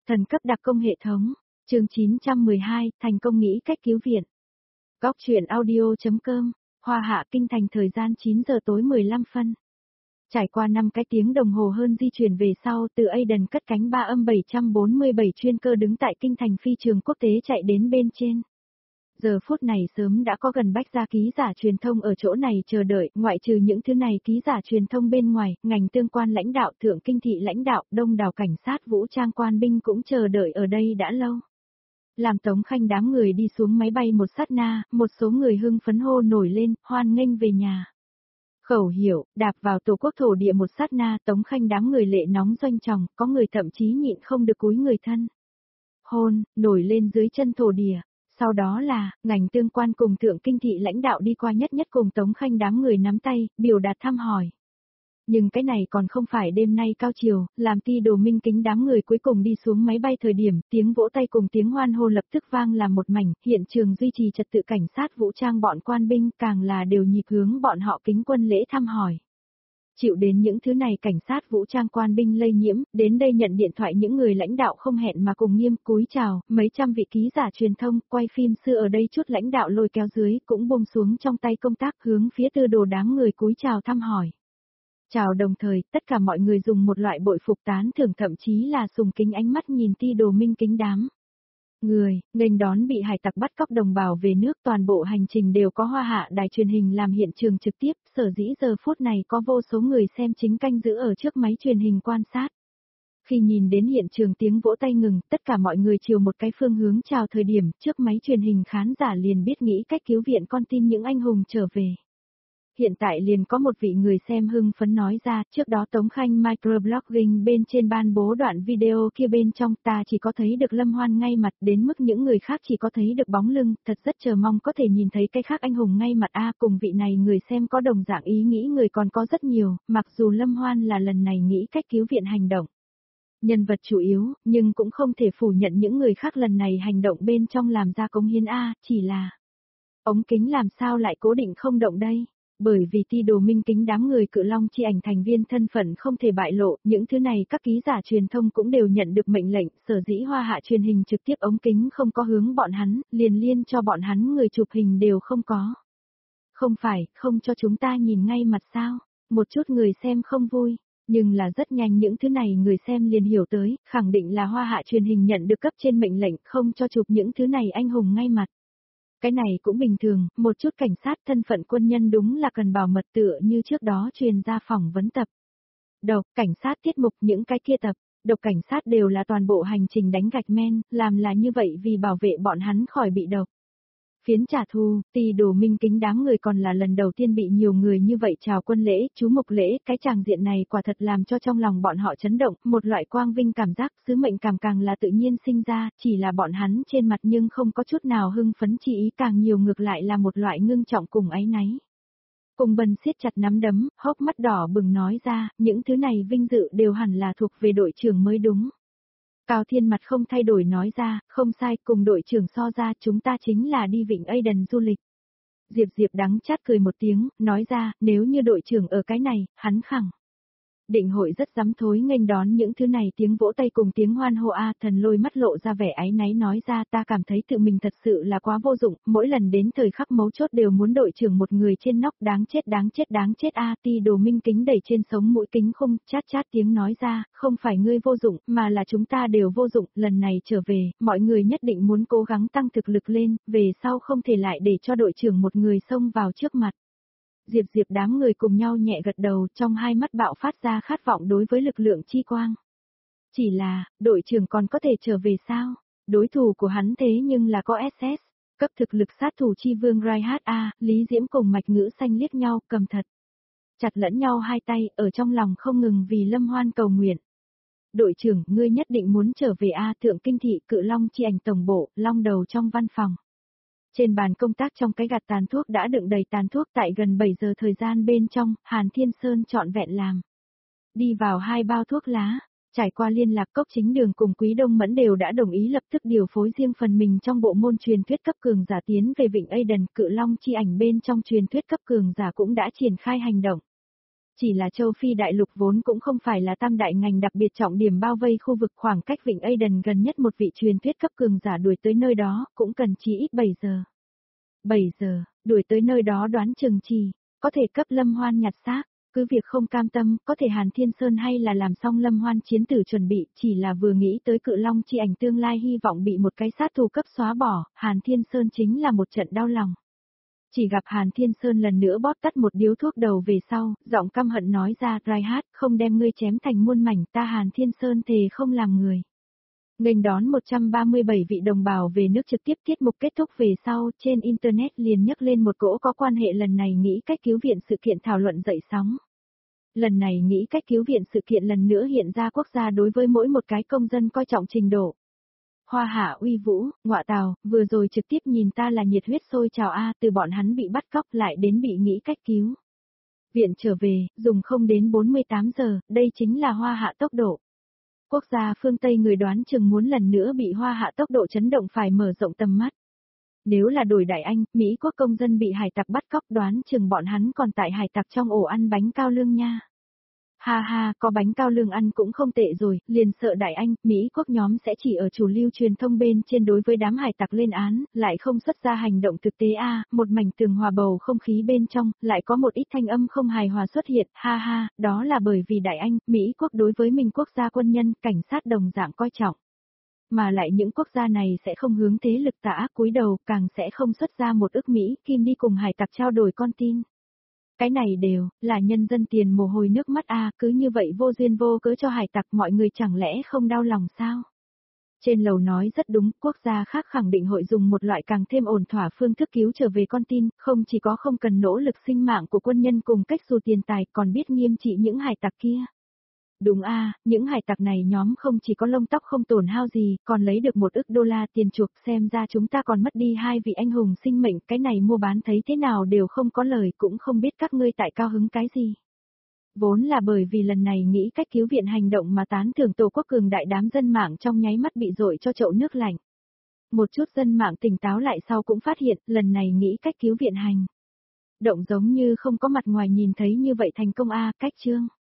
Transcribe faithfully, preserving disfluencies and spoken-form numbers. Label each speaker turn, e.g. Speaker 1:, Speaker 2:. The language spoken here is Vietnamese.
Speaker 1: Thần cấp đặc công hệ thống, chương chín trăm mười hai, thành công nghĩ cách cứu viện. Góc truyện audio.com, Hoa Hạ Kinh Thành thời gian chín giờ tối mười lăm phân. Trải qua năm cái tiếng đồng hồ hơn di chuyển về sau, từ Aden cất cánh ba âm bảy trăm bốn mươi bảy chuyên cơ đứng tại Kinh Thành phi trường quốc tế chạy đến bên trên. Giờ phút này sớm đã có gần bách gia ký giả truyền thông ở chỗ này chờ đợi, ngoại trừ những thứ này ký giả truyền thông bên ngoài, ngành tương quan lãnh đạo, thượng kinh thị lãnh đạo, đông đảo cảnh sát vũ trang quan binh cũng chờ đợi ở đây đã lâu. Làm Tống Khanh đám người đi xuống máy bay một sát na, một số người hưng phấn hô nổi lên, hoan nghênh về nhà. Khẩu hiệu, đạp vào tổ quốc thổ địa một sát na, Tống Khanh đám người lệ nóng doanh tròng, có người thậm chí nhịn không được cúi người thân. Hôn, nổi lên dưới chân thổ địa. Sau đó là, ngành tương quan cùng thượng kinh thị lãnh đạo đi qua nhất nhất cùng Tống Khanh đám người nắm tay, biểu đạt thăm hỏi. Nhưng cái này còn không phải đêm nay cao chiều, làm Ti Đồ Minh Kính đám người cuối cùng đi xuống máy bay thời điểm, tiếng vỗ tay cùng tiếng hoan hô lập tức vang làm một mảnh, hiện trường duy trì trật tự cảnh sát vũ trang bọn quan binh càng là đều nhịp hướng bọn họ kính quân lễ thăm hỏi. Chịu đến những thứ này cảnh sát vũ trang quan binh lây nhiễm, đến đây nhận điện thoại những người lãnh đạo không hẹn mà cùng nghiêm cúi chào, mấy trăm vị ký giả truyền thông, quay phim xưa ở đây chút lãnh đạo lôi kéo dưới, cũng buông xuống trong tay công tác hướng phía Tư Đồ đám người cúi chào thăm hỏi. Chào đồng thời, tất cả mọi người dùng một loại bội phục tán thưởng thậm chí là sùng kính ánh mắt nhìn Ti Đồ Minh Kính đám người, nghênh đón bị hải tặc bắt cóc đồng bào về nước, toàn bộ hành trình đều có Hoa Hạ đài truyền hình làm hiện trường trực tiếp, sở dĩ giờ phút này có vô số người xem chính canh giữ ở trước máy truyền hình quan sát. Khi nhìn đến hiện trường tiếng vỗ tay ngừng, tất cả mọi người chiều một cái phương hướng chào thời điểm, trước máy truyền hình khán giả liền biết nghĩ cách cứu viện con tin những anh hùng trở về. Hiện tại liền có một vị người xem hưng phấn nói ra, trước đó Tống Khanh microblogging bên trên ban bố đoạn video kia bên trong ta chỉ có thấy được Lâm Hoan ngay mặt, đến mức những người khác chỉ có thấy được bóng lưng, thật rất chờ mong có thể nhìn thấy cái khác anh hùng ngay mặt a. Cùng vị này người xem có đồng dạng ý nghĩ người còn có rất nhiều, mặc dù Lâm Hoan là lần này nghĩ cách cứu viện hành động nhân vật chủ yếu, nhưng cũng không thể phủ nhận những người khác lần này hành động bên trong làm ra cống hiến a, chỉ là ống kính làm sao lại cố định không động đây? Bởi vì Ti Đồ Minh Kính đám người Cự Long chi ảnh thành viên thân phận không thể bại lộ, những thứ này các ký giả truyền thông cũng đều nhận được mệnh lệnh, sở dĩ Hoa Hạ truyền hình trực tiếp ống kính không có hướng bọn hắn, liền liên cho bọn hắn người chụp hình đều không có. Không phải, không cho chúng ta nhìn ngay mặt sao, một chút người xem không vui, nhưng là rất nhanh những thứ này người xem liền hiểu tới, khẳng định là Hoa Hạ truyền hình nhận được cấp trên mệnh lệnh không cho chụp những thứ này anh hùng ngay mặt. Cái này cũng bình thường, một chút cảnh sát thân phận quân nhân đúng là cần bảo mật tựa như trước đó truyền ra phỏng vấn tập. Độc, cảnh sát tiết mục những cái kia tập, độc cảnh sát đều là toàn bộ hành trình đánh gạch men, làm là như vậy vì bảo vệ bọn hắn khỏi bị độc. Phiến trả thù, Ti Đồ Minh Kính đám người còn là lần đầu tiên bị nhiều người như vậy chào quân lễ, chú mục lễ, cái tràng diện này quả thật làm cho trong lòng bọn họ chấn động, một loại quang vinh cảm giác, sứ mệnh cảm càng là tự nhiên sinh ra, chỉ là bọn hắn trên mặt nhưng không có chút nào hưng phấn chi ý, càng nhiều ngược lại là một loại ngưng trọng cùng áy náy. Cùng Bần siết chặt nắm đấm, hốc mắt đỏ bừng nói ra, những thứ này vinh dự đều hẳn là thuộc về đội trưởng mới đúng. Cao Thiên mặt không thay đổi nói ra, không sai, cùng đội trưởng so ra chúng ta chính là đi Vịnh Aden du lịch. Diệp Diệp đắng chát cười một tiếng, nói ra, nếu như đội trưởng ở cái này, hắn khẳng định hội rất dám thối nghênh đón những thứ này tiếng vỗ tay cùng tiếng hoan hô a. Thần Lôi mắt lộ ra vẻ áy náy nói ra ta cảm thấy tự mình thật sự là quá vô dụng, mỗi lần đến thời khắc mấu chốt đều muốn đội trưởng một người trên nóc, đáng chết đáng chết đáng chết a. Ti Đồ Minh Kính đẩy trên sống mũi kính khung, chát chát tiếng nói ra, không phải ngươi vô dụng, mà là chúng ta đều vô dụng, lần này trở về, mọi người nhất định muốn cố gắng tăng thực lực lên, về sau không thể lại để cho đội trưởng một người xông vào trước mặt. Diệp Diệp đám người cùng nhau nhẹ gật đầu, trong hai mắt bạo phát ra khát vọng đối với lực lượng chi quang. Chỉ là, đội trưởng còn có thể trở về sao? Đối thủ của hắn thế nhưng là có ét ét, cấp thực lực sát thủ chi vương Raihat A, Lý Diễm cùng Mạch Ngữ Xanh liếc nhau, cầm thật chặt lẫn nhau hai tay, ở trong lòng không ngừng vì Lâm Hoan cầu nguyện. Đội trưởng, ngươi nhất định muốn trở về A. Thượng kinh thị Cự Long chi ảnh tổng bộ, long đầu trong văn phòng. Trên bàn công tác trong cái gạt tàn thuốc đã đựng đầy tàn thuốc tại gần bảy giờ thời gian bên trong, Hàn Thiên Sơn trọn vẹn làm. Đi vào hai bao thuốc lá, trải qua liên lạc Cốc Chính Đường cùng Quý Đông Mẫn đều đã đồng ý lập tức điều phối riêng phần mình trong bộ môn truyền thuyết cấp cường giả tiến về Vịnh Aden. Cự Long chi ảnh bên trong truyền thuyết cấp cường giả cũng đã triển khai hành động. Chỉ là châu Phi đại lục vốn cũng không phải là tam đại ngành đặc biệt trọng điểm bao vây khu vực khoảng cách vịnh Aden gần nhất một vị truyền thuyết cấp cường giả đuổi tới nơi đó, cũng cần chỉ ít bảy giờ. bảy giờ, đuổi tới nơi đó đoán chừng chỉ, có thể cấp Lâm Hoan nhặt xác, cứ việc không cam tâm, có thể Hàn Thiên Sơn hay là làm xong Lâm Hoan chiến tử chuẩn bị, chỉ là vừa nghĩ tới Cự Long chi ảnh tương lai hy vọng bị một cái sát thủ cấp xóa bỏ, Hàn Thiên Sơn chính là một trận đau lòng. Chỉ gặp Hàn Thiên Sơn lần nữa bóp tắt một điếu thuốc đầu về sau, giọng căm hận nói ra, Raihat, không đem ngươi chém thành muôn mảnh, ta Hàn Thiên Sơn thề không làm người. Nghênh đón một trăm ba mươi bảy vị đồng bào về nước trực tiếp tiết mục kết thúc về sau, trên Internet liền nhấc lên một cỗ có quan hệ lần này nghĩ cách cứu viện sự kiện thảo luận dậy sóng. Lần này nghĩ cách cứu viện sự kiện lần nữa hiện ra quốc gia đối với mỗi một cái công dân coi trọng trình độ. Hoa Hạ uy vũ, ngọa tào, vừa rồi trực tiếp nhìn ta là nhiệt huyết sôi trào a, từ bọn hắn bị bắt cóc lại đến bị nghĩ cách cứu. Viện trở về, dùng không đến bốn mươi tám giờ, đây chính là Hoa Hạ tốc độ. Quốc gia phương Tây người đoán chừng muốn lần nữa bị Hoa Hạ tốc độ chấn động phải mở rộng tầm mắt. Nếu là đổi Đại Anh, Mỹ quốc công dân bị hải tặc bắt cóc đoán chừng bọn hắn còn tại hải tặc trong ổ ăn bánh cao lương nha. Ha ha, có bánh cao lương ăn cũng không tệ rồi, liền sợ Đại Anh, Mỹ quốc nhóm sẽ chỉ ở chủ lưu truyền thông bên trên đối với đám hải tặc lên án, lại không xuất ra hành động thực tế a, một mảnh tường hòa bầu không khí bên trong, lại có một ít thanh âm không hài hòa xuất hiện, ha ha, đó là bởi vì Đại Anh, Mỹ quốc đối với mình quốc gia quân nhân, cảnh sát đồng dạng coi trọng. Mà lại những quốc gia này sẽ không hướng thế lực tà ác cúi đầu, càng sẽ không xuất ra một ức Mỹ kim đi cùng hải tặc trao đổi con tin. Cái này đều, là nhân dân tiền mồ hôi nước mắt a, cứ như vậy vô duyên vô cớ cho hải tặc mọi người chẳng lẽ không đau lòng sao? Trên lầu nói rất đúng, quốc gia khác khẳng định hội dùng một loại càng thêm ổn thỏa phương thức cứu trở về con tin, không chỉ có không cần nỗ lực sinh mạng của quân nhân cùng cách dù tiền tài còn biết nghiêm trị những hải tặc kia. Đúng a, à, những hải tặc này nhóm không chỉ có lông tóc không tổn hao gì, còn lấy được một ức đô la tiền chuộc, xem ra chúng ta còn mất đi hai vị anh hùng sinh mệnh, cái này mua bán thấy thế nào đều không có lời, cũng không biết các ngươi tại cao hứng cái gì. Vốn là bởi vì lần này nghĩ cách cứu viện hành động mà tán thưởng Tổ quốc cường đại, đám dân mạng trong nháy mắt bị dội cho chậu nước lạnh. Một chút dân mạng tỉnh táo lại sau cũng phát hiện, lần này nghĩ cách cứu viện hành động giống như không có mặt ngoài nhìn thấy như vậy thành công a, cách chương.